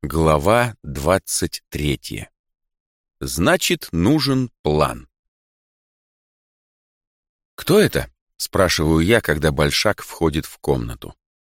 Глава 23. Значит, нужен план. «Кто это?» — спрашиваю я, когда Большак входит в комнату.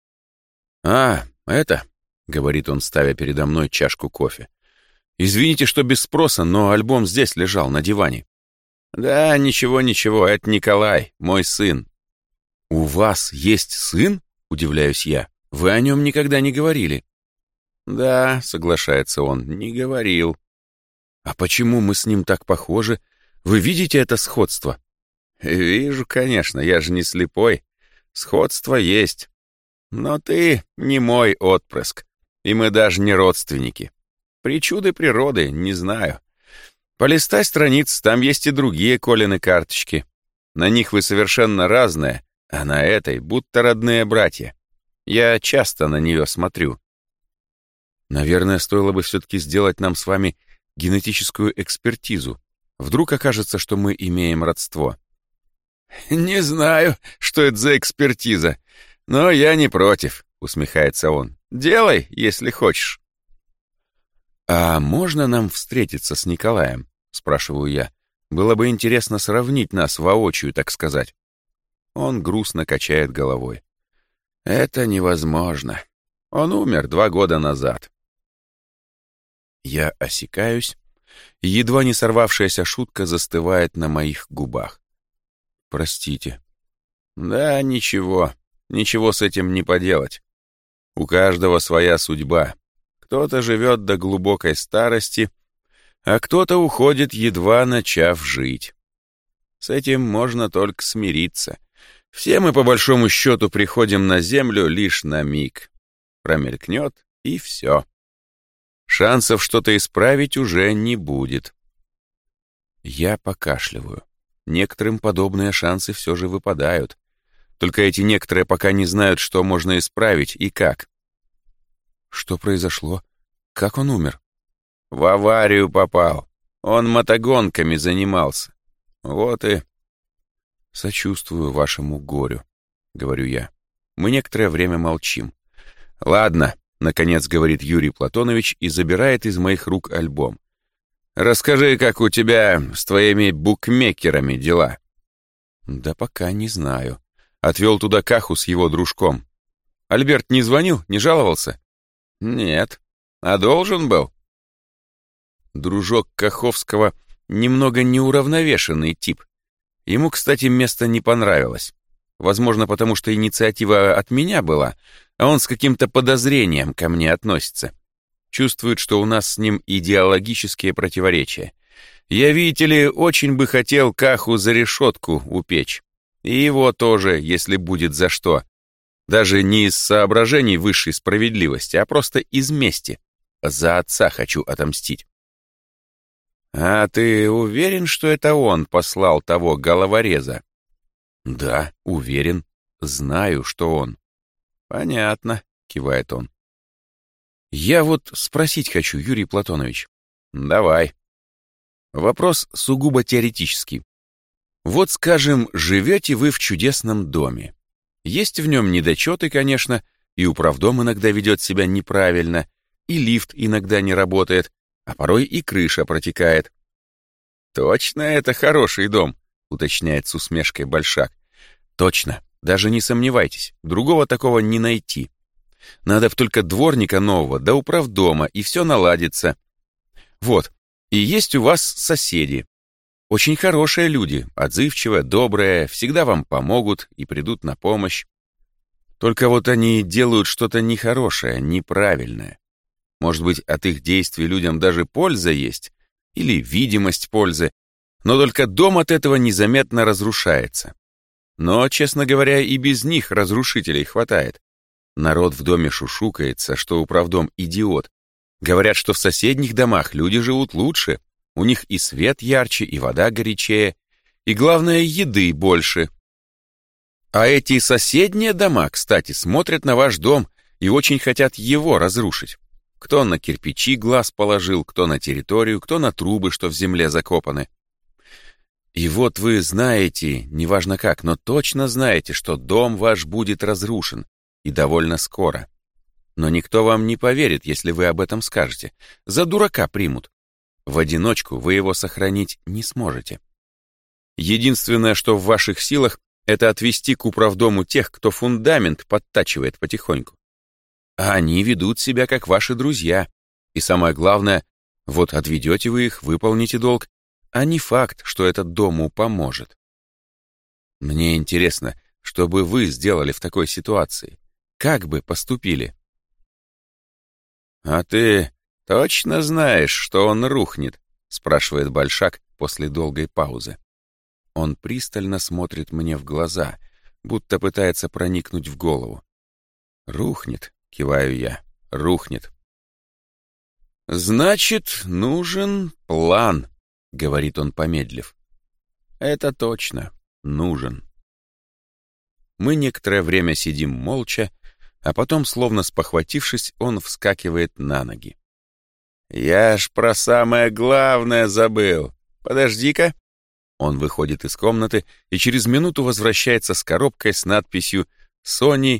Это», — говорит он, ставя передо мной чашку кофе. «Извините, что без спроса, но альбом здесь лежал, на диване». «Да, ничего, это Николай, мой сын». «У вас есть сын?» — удивляюсь я. «Вы о нем никогда не говорили». «Да», — соглашается он, — «не говорил». «А почему мы с ним так похожи? Вы видите это сходство?» «Вижу, конечно, я же не слепой. Сходство есть. Но ты не мой отпрыск, и мы даже не родственники. Причуды природы, не знаю. Полистай страниц, там есть и другие Колины карточки. На них вы совершенно разные, а на этой будто родные братья. Я часто на нее смотрю». «Наверное, стоило бы все-таки сделать нам с вами генетическую экспертизу. Вдруг окажется, что мы имеем родство». «Не знаю, что это за экспертиза, но я не против», — усмехается он. «Делай, если хочешь». «А можно нам встретиться с Николаем?» — спрашиваю я. «Было бы интересно сравнить нас воочию, так сказать». Он грустно качает головой. «Это невозможно. Он умер 2 года назад». Я осекаюсь, и едва не сорвавшаяся шутка застывает на моих губах. «Простите». «Да, ничего с этим не поделать. У каждого своя судьба. Кто-то живет до глубокой старости, а кто-то уходит, едва начав жить. С этим можно только смириться. Все мы, по большому счету, приходим на землю лишь на миг. Промелькнет, и все. Шансов что-то исправить уже не будет». Я покашливаю. Некоторым подобные шансы все же выпадают. Только эти некоторые пока не знают, что можно исправить и как. Что произошло? Как он умер? В аварию попал. Он мотогонками занимался. Вот и... Сочувствую вашему горю, говорю я. Мы некоторое время молчим. «Ладно», — наконец говорит Юрий Платонович и забирает из моих рук альбом. «Расскажи, как у тебя с твоими букмекерами дела?» «Да пока не знаю». Отвел туда Каху с его дружком. «Альберт не звонил, не жаловался?» «Нет. А должен был?» Дружок Каховского немного неуравновешенный тип. Ему, кстати, место не понравилось. Возможно, потому что инициатива от меня была, а он с каким-то подозрением ко мне относится. Чувствует, что у нас с ним идеологические противоречия. Я, видите ли, очень бы хотел Каху за решетку упечь. И его тоже, если будет за что. Даже не из соображений высшей справедливости, а просто из мести. За отца хочу отомстить. «А ты уверен, что это он послал того головореза?» «Да, уверен. Знаю, что он». «Понятно», — кивает он. «Я вот спросить хочу, Юрий Платонович». «Давай». Вопрос сугубо теоретический. Вот, скажем, живете вы в чудесном доме. Есть в нем недочеты, конечно, и управдом иногда ведет себя неправильно, и лифт иногда не работает, а порой и крыша протекает. «Точно это хороший дом», — уточняет с усмешкой Большак. «Точно, даже не сомневайтесь, другого такого не найти. Надо только дворника нового, да управдома, и все наладится. Вот, и есть у вас соседи. Очень хорошие люди, отзывчивые, добрые, всегда вам помогут и придут на помощь. Только вот они делают что-то нехорошее, неправильное. Может быть, от их действий людям даже польза есть, или видимость пользы, но только дом от этого незаметно разрушается. Но, честно говоря, и без них разрушителей хватает. Народ в доме шушукается, что управдом идиот. Говорят, что в соседних домах люди живут лучше, у них и свет ярче, и вода горячее, и, главное, еды больше. А эти соседние дома, кстати, смотрят на ваш дом и очень хотят его разрушить. Кто на кирпичи глаз положил, кто на территорию, кто на трубы, что в земле закопаны. И вот вы знаете, неважно как, но точно знаете, что дом ваш будет разрушен, и довольно скоро. Но никто вам не поверит, если вы об этом скажете. За дурака примут. В одиночку вы его сохранить не сможете. Единственное, что в ваших силах, это отвести к управдому тех, кто фундамент подтачивает потихоньку. А они ведут себя как ваши друзья. И самое главное, вот отведете вы их, выполните долг, а не факт, что этот дому поможет. Мне интересно, что бы вы сделали в такой ситуации? Как бы поступили? «А ты точно знаешь, что он рухнет?» — спрашивает Большак после долгой паузы. Он пристально смотрит мне в глаза, будто пытается проникнуть в голову. «Рухнет», — киваю я, — «рухнет». «Значит, нужен план», — говорит он, помедлив. «Это точно, нужен». Мы некоторое время сидим молча, а потом, словно спохватившись, он вскакивает на ноги. «Я ж про самое главное забыл. Подожди-ка». Он выходит из комнаты и через минуту возвращается с коробкой с надписью Sony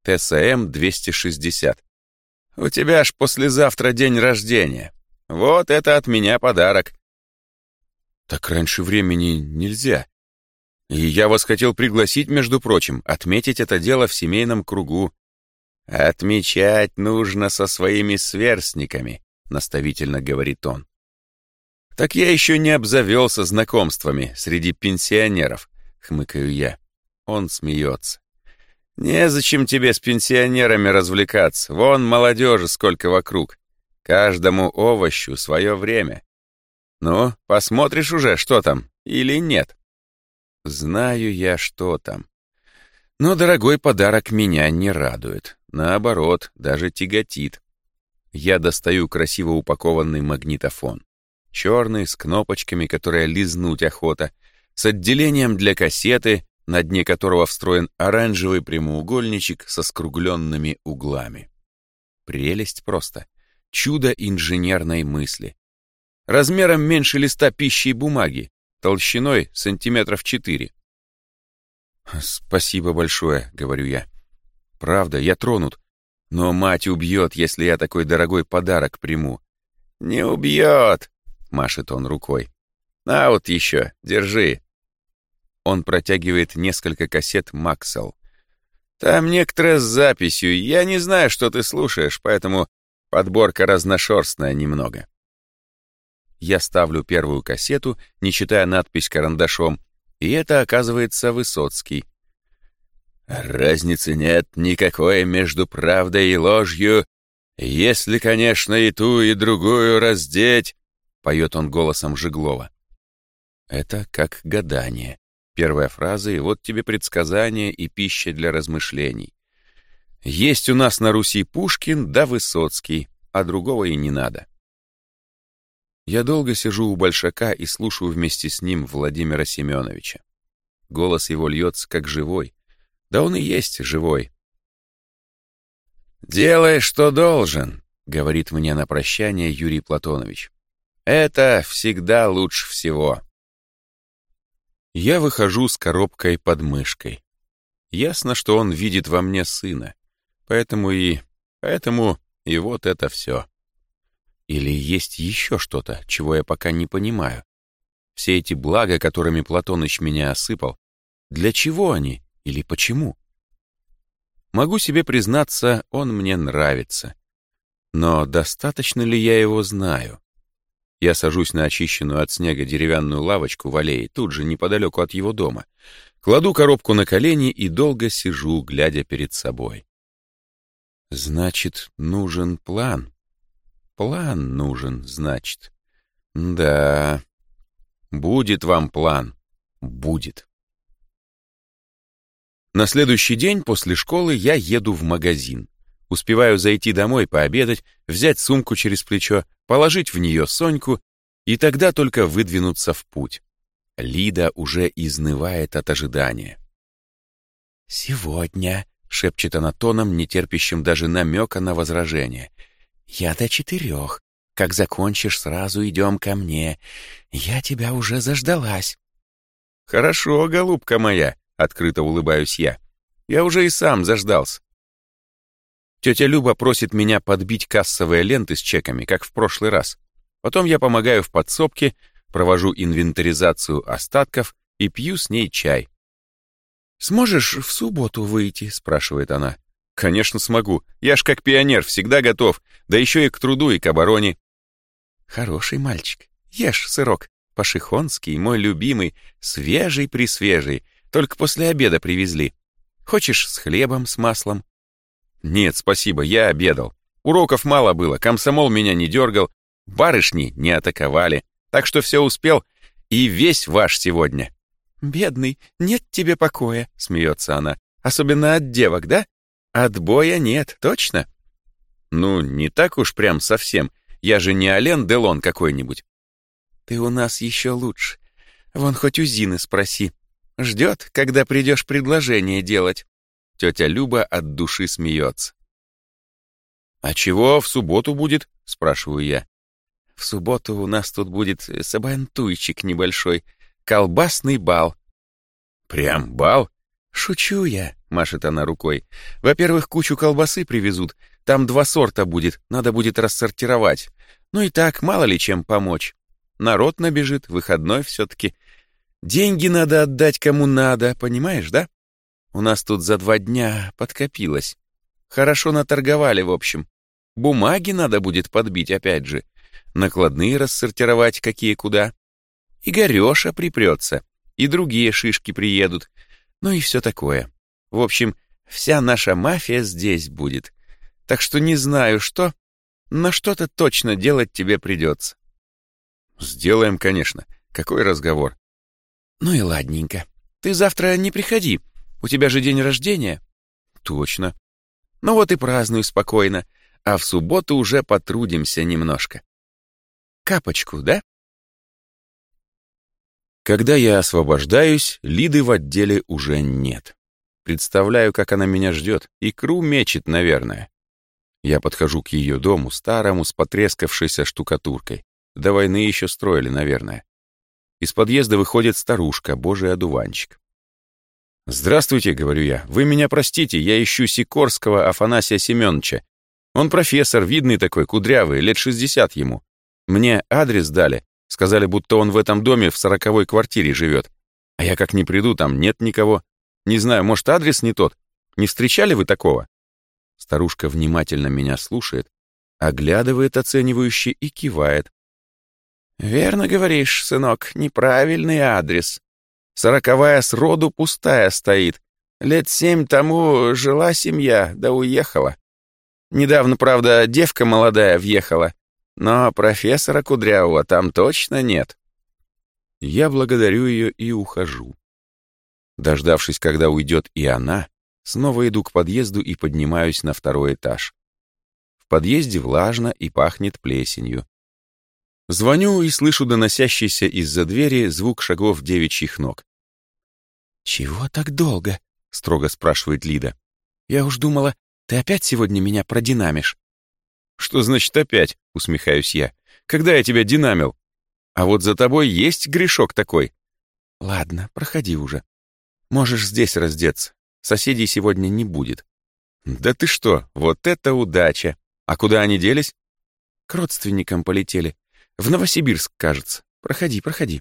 TSM-260. «У тебя ж послезавтра день рождения. Вот это от меня подарок». «Так раньше времени нельзя. И я вас хотел пригласить, между прочим, отметить это дело в семейном кругу». «Отмечать нужно со своими сверстниками», — наставительно говорит он. «Так я еще не обзавелся знакомствами среди пенсионеров», — хмыкаю я. Он смеется. «Незачем тебе с пенсионерами развлекаться, вон молодежи сколько вокруг. Каждому овощу свое время. Ну, посмотришь уже, что там, или нет?» Знаю я, что там. Но дорогой подарок меня не радует. Наоборот, даже тяготит. Я достаю красиво упакованный магнитофон. Черный, с кнопочками, которые лизнуть охота, с отделением для кассеты, на дне которого встроен оранжевый прямоугольничек со скругленными углами. Прелесть просто. Чудо инженерной мысли. Размером меньше листа пищи и бумаги, толщиной сантиметров 4. «Спасибо большое», — говорю я. «Правда, я тронут. Но мать убьет, если я такой дорогой подарок приму». «Не убьет», — машет он рукой. «А вот еще, держи». Он протягивает несколько кассет «Максел». «Там некоторые с записью. Я не знаю, что ты слушаешь, поэтому подборка разношерстная немного». Я ставлю первую кассету, не читая надпись карандашом, и это, оказывается, Высоцкий. «Разницы нет никакой между правдой и ложью, если, конечно, и ту, и другую раздеть», — поет он голосом Жеглова. Это как гадание. Первая фраза, и вот тебе предсказание и пища для размышлений. Есть у нас на Руси Пушкин да Высоцкий, а другого и не надо. Я долго сижу у Большака и слушаю вместе с ним Владимира Семеновича. Голос его льется как живой. Да он и есть живой. «Делай, что должен», — говорит мне на прощание Юрий Платонович. «Это всегда лучше всего». Я выхожу с коробкой под мышкой. Ясно, что он видит во мне сына. Поэтому и вот это все. Или есть еще что-то, чего я пока не понимаю? Все эти блага, которыми Платоныч меня осыпал, для чего они или почему? Могу себе признаться, он мне нравится. Но достаточно ли я его знаю? Я сажусь на очищенную от снега деревянную лавочку в аллее, тут же неподалеку от его дома, кладу коробку на колени и долго сижу, глядя перед собой. Значит, нужен план. План нужен, значит. Да, будет вам план. Будет. На следующий день после школы я еду в магазин. Успеваю зайти домой пообедать, взять сумку через плечо, положить в нее Соньку и тогда только выдвинуться в путь. Лида уже изнывает от ожидания. «Сегодня», — шепчет она тоном, не терпящим даже намека на возражение, «я до 4. Как закончишь, сразу идем ко мне. Я тебя уже заждалась». «Хорошо, голубка моя», — открыто улыбаюсь я. «Я уже и сам заждался». Тетя Люба просит меня подбить кассовые ленты с чеками, как в прошлый раз. Потом я помогаю в подсобке, провожу инвентаризацию остатков и пью с ней чай. «Сможешь в субботу выйти?» — спрашивает она. «Конечно смогу. Я ж как пионер, всегда готов. Да еще и к труду, и к обороне». «Хороший мальчик. Ешь сырок. Пашихонский, мой любимый, свежий-пресвежий. Только после обеда привезли. Хочешь с хлебом, с маслом?» «Нет, спасибо, я обедал. Уроков мало было, комсомол меня не дергал, барышни не атаковали. Так что все успел, и весь ваш сегодня». «Бедный, нет тебе покоя», — смеется она. «Особенно от девок, да? Отбоя нет, точно?» «Ну, не так уж прям совсем. Я же не Ален Делон какой-нибудь». «Ты у нас еще лучше. Вон хоть у Зины спроси. Ждет, когда придешь предложение делать». Тетя Люба от души смеется. «А чего в субботу будет?» — спрашиваю я. «В субботу у нас тут будет сабантуйчик небольшой, колбасный бал». «Прям бал?» «Шучу я», — машет она рукой. «Во-первых, кучу колбасы привезут, там 2 сорта будет, надо будет рассортировать. Ну и так, мало ли чем помочь. Народ набежит, выходной все-таки. Деньги надо отдать кому надо, понимаешь, да? У нас тут за 2 дня подкопилось. Хорошо наторговали, в общем. Бумаги надо будет подбить опять же. Накладные рассортировать какие куда. И Игорёша припрется, и другие шишки приедут. Ну и все такое. В общем, вся наша мафия здесь будет. Так что не знаю что, но что-то точно делать тебе придется». «Сделаем, конечно. Какой разговор?» «Ну и ладненько. Ты завтра не приходи. У тебя же день рождения». «Точно». «Ну вот и празднуй спокойно, а в субботу уже потрудимся немножко. Капочку, да?» Когда я освобождаюсь, Лиды в отделе уже нет. Представляю, как она меня ждет, икру мечет, наверное. Я подхожу к ее дому, старому, с потрескавшейся штукатуркой. До войны еще строили, наверное. Из подъезда выходит старушка, божий одуванчик. «Здравствуйте», — говорю я, — «вы меня простите, я ищу Сикорского Афанасия Семеновича. Он профессор, видный такой, кудрявый, лет 60 ему. Мне адрес дали, сказали, будто он в этом доме в 40-й квартире живет. А я как не приду, там нет никого. Не знаю, может, адрес не тот? Не встречали вы такого?» Старушка внимательно меня слушает, оглядывает оценивающе и кивает. «Верно говоришь, сынок, неправильный адрес. 40-я сроду пустая стоит. Лет 7 тому жила семья, да уехала. Недавно, правда, девка молодая въехала, но профессора Кудрявого там точно нет». Я благодарю ее и ухожу. Дождавшись, когда уйдет и она, снова иду к подъезду и поднимаюсь на 2-й этаж. В подъезде влажно и пахнет плесенью. Звоню и слышу доносящийся из-за двери звук шагов девичьих ног. «Чего так долго?» — строго спрашивает Лида. «Я уж думала, ты опять сегодня меня продинамишь». «Что значит опять?» — усмехаюсь я. «Когда я тебя динамил? А вот за тобой есть грешок такой». «Ладно, проходи уже. Можешь здесь раздеться. Соседей сегодня не будет». «Да ты что, вот это удача! А куда они делись?» «К родственникам полетели. В Новосибирск, кажется. Проходи, проходи».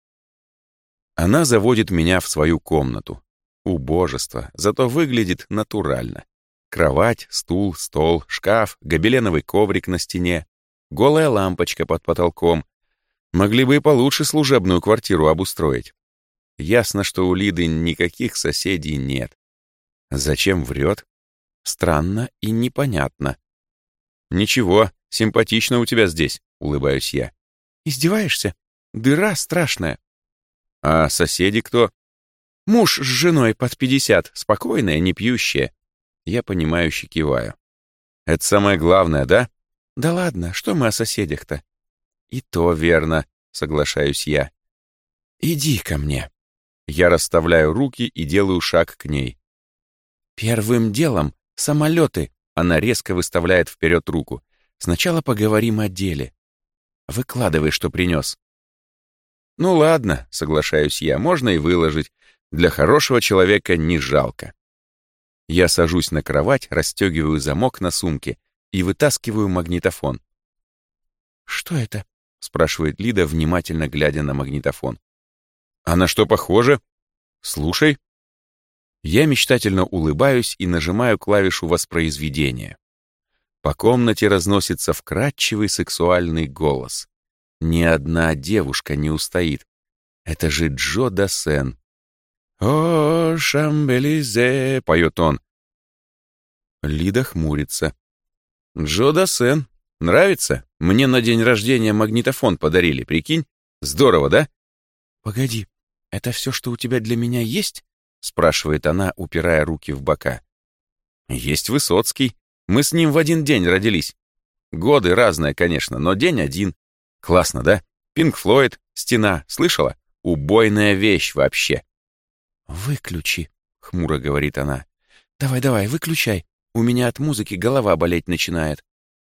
Она заводит меня в свою комнату. Убожество, зато выглядит натурально. Кровать, стул, стол, шкаф, гобеленовый коврик на стене, голая лампочка под потолком. Могли бы и получше служебную квартиру обустроить. Ясно, что у Лиды никаких соседей нет. Зачем врет? Странно и непонятно. «Ничего, симпатично у тебя здесь», — улыбаюсь я. «Издеваешься? Дыра страшная». «А соседи кто?» «Муж с женой под 50, спокойная, не пьющая». Я понимающе киваю. «Это самое главное, да?» «Да ладно, что мы о соседях-то?» «И то верно», — соглашаюсь я. «Иди ко мне». Я расставляю руки и делаю шаг к ней. «Первым делом самолеты», — она резко выставляет вперед руку. «Сначала поговорим о деле. Выкладывай, что принес». «Ну ладно», — соглашаюсь я, — «можно и выложить. Для хорошего человека не жалко». Я сажусь на кровать, расстегиваю замок на сумке и вытаскиваю магнитофон. «Что это?» — спрашивает Лида, внимательно глядя на магнитофон. «А на что похоже? Слушай». Я мечтательно улыбаюсь и нажимаю клавишу воспроизведения. По комнате разносится вкрадчивый сексуальный голос. Ни одна девушка не устоит. Это же Джо Дассен. «О, Шамбелизе», — поет он. Лида хмурится. «Джо Дассен. Нравится? Мне на день рождения магнитофон подарили, прикинь? Здорово, да?» «Погоди, это все, что у тебя для меня есть?» — спрашивает она, упирая руки в бока. «Есть Высоцкий. Мы с ним в один день родились. Годы разные, конечно, но день один. Классно, да? Пинк Флойд, «Стена», слышала? Убойная вещь вообще». «Выключи», — хмуро говорит она. «Давай, выключай. У меня от музыки голова болеть начинает».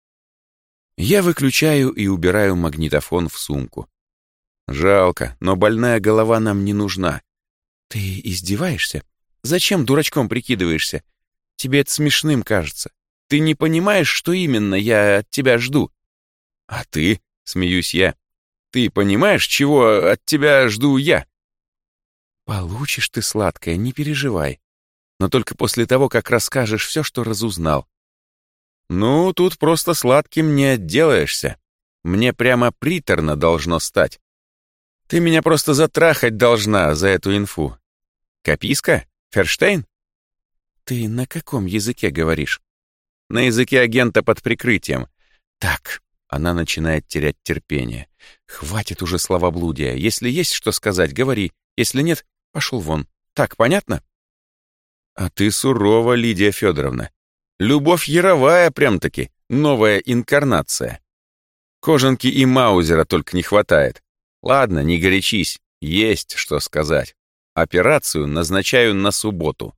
Я выключаю и убираю магнитофон в сумку. Жалко, но больная голова нам не нужна. Ты издеваешься? Зачем дурачком прикидываешься? Тебе это смешным кажется. Ты не понимаешь, что именно я от тебя жду. А ты, смеюсь я, ты понимаешь, чего от тебя жду я? Получишь ты, сладкое, не переживай. Но только после того, как расскажешь все, что разузнал. Ну, тут просто сладким не отделаешься. Мне прямо приторно должно стать. Ты меня просто затрахать должна за эту инфу. Каписка? Ферштейн? Ты на каком языке говоришь? На языке агента под прикрытием. Так, она начинает терять терпение. Хватит уже словоблудия. Если есть что сказать, говори. Если нет, пошел вон. Так, понятно? А ты сурова, Лидия Федоровна. Любовь яровая прям-таки, новая инкарнация. Кожанки и маузера только не хватает. Ладно, не горячись, есть что сказать. Операцию назначаю на субботу.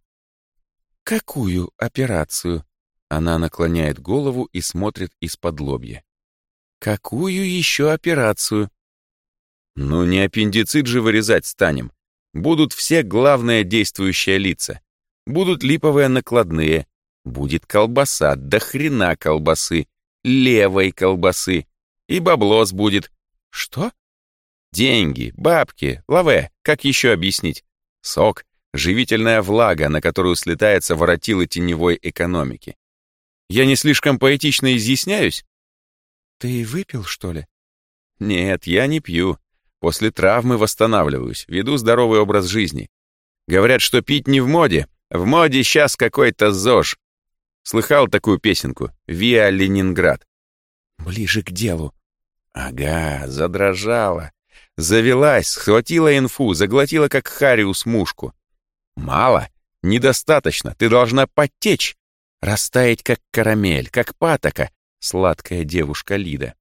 Какую операцию? Она наклоняет голову и смотрит из-под лобья. Какую еще операцию? Ну, не аппендицит же вырезать станем. Будут все главные действующие лица. Будут липовые накладные. Будет колбаса, до хрена колбасы, левой колбасы. И баблос будет. Что? Деньги, бабки, лаве, как еще объяснить? Сок, живительная влага, на которую слетается воротило теневой экономики. Я не слишком поэтично изъясняюсь? Ты выпил, что ли? Нет, я не пью. После травмы восстанавливаюсь, веду здоровый образ жизни. Говорят, что пить не в моде. В моде сейчас какой-то ЗОЖ. Слыхал такую песенку «Виа Ленинград»? Ближе к делу. Ага, задрожала. Завелась, схватила инфу, заглотила как хариус мушку. Мало, недостаточно, ты должна подтечь. Растаять как карамель, как патока, сладкая девушка Лида.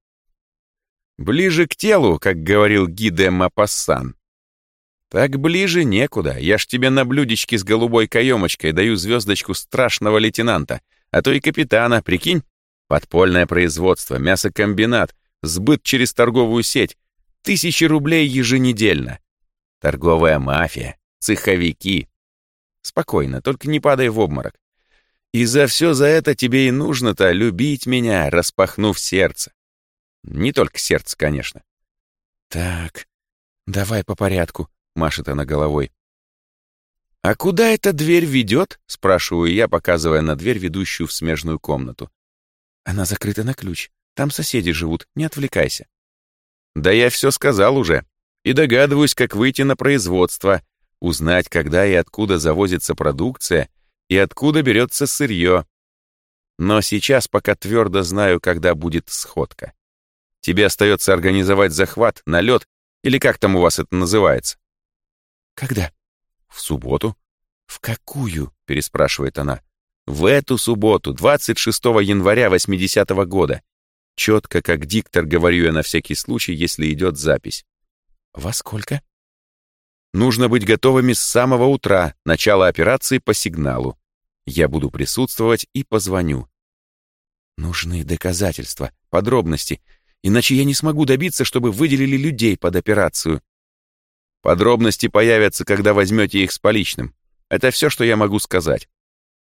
Ближе к телу, как говорил Ги де Мопассан. Так ближе некуда, я ж тебе на блюдечке с голубой каемочкой даю звездочку страшного лейтенанта, а то и капитана, прикинь? Подпольное производство, мясокомбинат, сбыт через торговую сеть, 1000 рублей еженедельно. Торговая мафия, цеховики. Спокойно, только не падай в обморок. И за все за это тебе и нужно-то любить меня, распахнув сердце. Не только сердце, конечно. Так, давай по порядку, машет она головой. «А куда эта дверь ведет?» — спрашиваю я, показывая на дверь, ведущую в смежную комнату. «Она закрыта на ключ. Там соседи живут, не отвлекайся». «Да я все сказал уже. И догадываюсь, как выйти на производство, узнать, когда и откуда завозится продукция и откуда берется сырье. Но сейчас пока твердо знаю, когда будет сходка. Тебе остается организовать захват, налет, или как там у вас это называется?» «Когда?» «В субботу». «В какую?» — переспрашивает она. «В эту субботу, 26 января 80-го года. Четко, как диктор, говорю я на всякий случай, если идет запись». «Во сколько?» «Нужно быть готовыми с самого утра, начало операции по сигналу. Я буду присутствовать и позвоню». «Нужны доказательства, подробности, иначе я не смогу добиться, чтобы выделили людей под операцию». «Подробности появятся, когда возьмете их с поличным. Это все, что я могу сказать».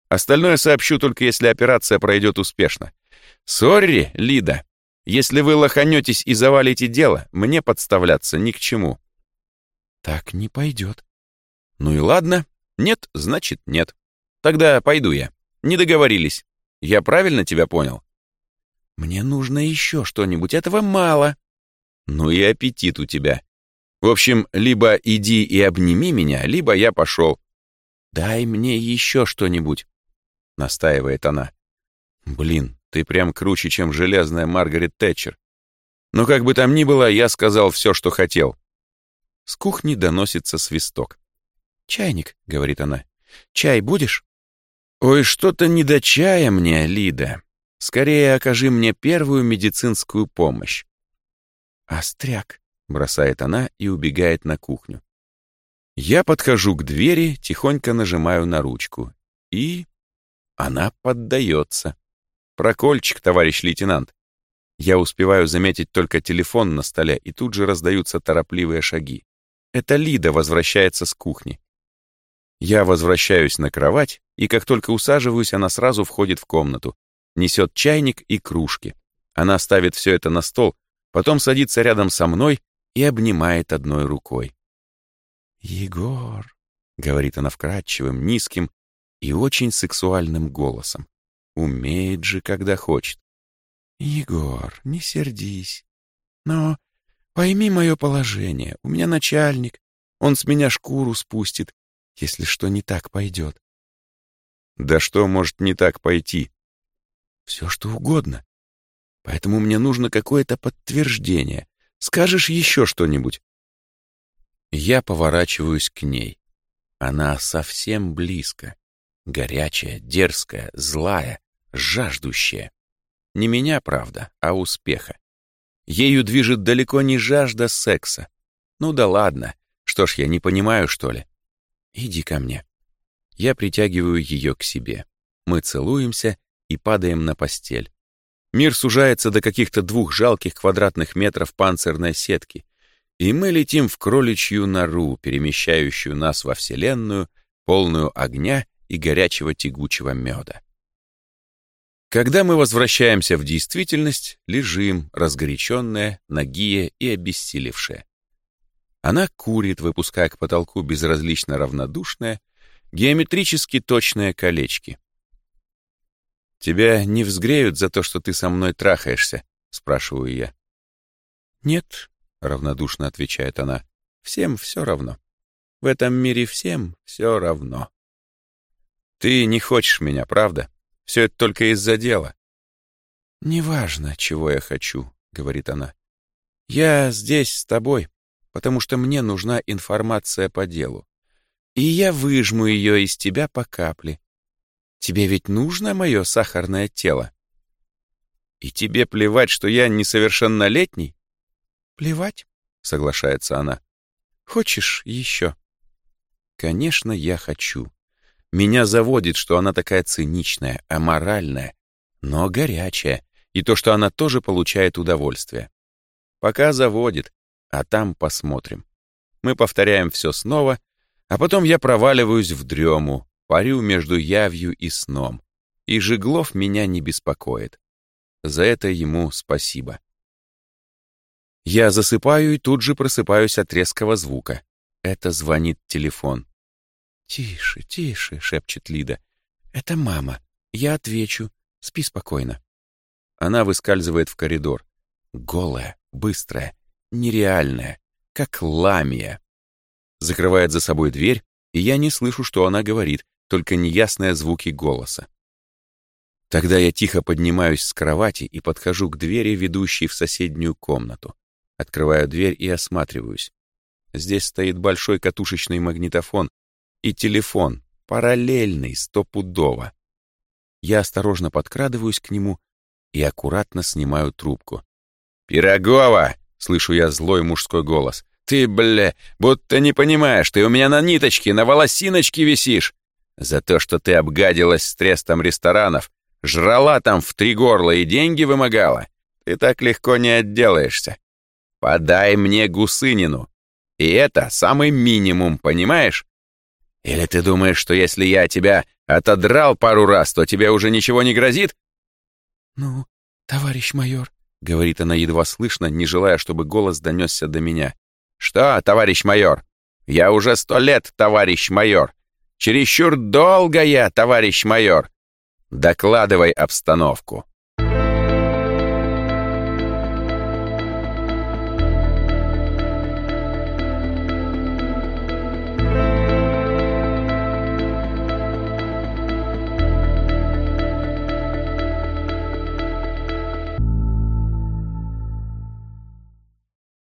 Остальное сообщу только если операция пройдет успешно. Сорри, Лида. Если вы лоханетесь и завалите дело, мне подставляться ни к чему». «Так не пойдет». «Ну и ладно. Нет, значит нет. Тогда пойду я. Не договорились. Я правильно тебя понял?» «Мне нужно еще что-нибудь. Этого мало». «Ну и аппетит у тебя. В общем, либо иди и обними меня, либо я пошел». «Дай мне еще что-нибудь», — настаивает она. «Блин, ты прям круче, чем железная Маргарет Тэтчер. Но как бы там ни было, я сказал все, что хотел». С кухни доносится свисток. «Чайник», — говорит она. «Чай будешь?» «Ой, что-то не до чая мне, Лида. Скорее окажи мне первую медицинскую помощь». «Остряк», — бросает она и убегает на кухню. Я подхожу к двери, тихонько нажимаю на ручку. И она поддается. Прокольчик, товарищ лейтенант. Я успеваю заметить только телефон на столе, и тут же раздаются торопливые шаги. Это Лида возвращается с кухни. Я возвращаюсь на кровать, и как только усаживаюсь, она сразу входит в комнату, несет чайник и кружки. Она ставит все это на стол, потом садится рядом со мной и обнимает одной рукой. «Егор», — говорит она вкрадчивым, низким и очень сексуальным голосом. Умеет же, когда хочет. «Егор, не сердись. Но пойми мое положение. У меня начальник. Он с меня шкуру спустит, если что не так пойдет». «Да что может не так пойти?» «Все, что угодно. Поэтому мне нужно какое-то подтверждение. Скажешь еще что-нибудь?» Я поворачиваюсь к ней. Она совсем близко. Горячая, дерзкая, злая, жаждущая. Не меня, правда, а успеха. Ею движет далеко не жажда секса. Ну да ладно. Что ж, я не понимаю, что ли? Иди ко мне. Я притягиваю ее к себе. Мы целуемся и падаем на постель. Мир сужается до каких-то 2 жалких квадратных метров панцирной сетки, и мы летим в кроличью нору, перемещающую нас во Вселенную, полную огня и горячего тягучего меда. Когда мы возвращаемся в действительность, лежим, разгоряченные, нагие и обессилевшие. Она курит, выпуская к потолку безразлично равнодушные, геометрически точные колечки. «Тебя не взгреют за то, что ты со мной трахаешься?» — спрашиваю я. «Нет», — равнодушно отвечает она, — «всем все равно. В этом мире всем все равно». «Ты не хочешь меня, правда? Все это только из-за дела». «Неважно, чего я хочу», — говорит она. «Я здесь с тобой, потому что мне нужна информация по делу. И я выжму ее из тебя по капле. Тебе ведь нужно мое сахарное тело?» «И тебе плевать, что я несовершеннолетний?» «Плевать», — соглашается она. «Хочешь еще?» «Конечно, я хочу. Меня заводит, что она такая циничная, аморальная, но горячая, и то, что она тоже получает удовольствие. Пока заводит, а там посмотрим. Мы повторяем все снова, а потом я проваливаюсь в дрему, парю между явью и сном, и Жиглов меня не беспокоит. За это ему спасибо. Я засыпаю и тут же просыпаюсь от резкого звука. Это звонит телефон. «Тише, тише», — шепчет Лида. «Это мама. Я отвечу. Спи спокойно». Она выскальзывает в коридор. Голая, быстрая, нереальная, как ламия. Закрывает за собой дверь, и я не слышу, что она говорит, только неясные звуки голоса. Тогда я тихо поднимаюсь с кровати и подхожу к двери, ведущей в соседнюю комнату. Открываю дверь и осматриваюсь. Здесь стоит большой катушечный магнитофон и телефон, параллельный, стопудово. Я осторожно подкрадываюсь к нему и аккуратно снимаю трубку. «Пирогова!» — слышу я злой мужской голос. «Ты, будто не понимаешь, ты у меня на ниточке, на волосиночке висишь. За то, что ты обгадилась с трестом ресторанов, жрала там в 3 горла и деньги вымогала, ты так легко не отделаешься. Подай мне гусынину. И это самый минимум, понимаешь? Или ты думаешь, что если я тебя Отодрал пару раз, то тебе уже ничего не грозит?» «Ну, товарищ майор», — говорит она едва слышно, не желая, чтобы голос донесся до меня. «Что, товарищ майор? Я уже 100 лет, товарищ майор. Чересчур долго я, товарищ майор. Докладывай обстановку».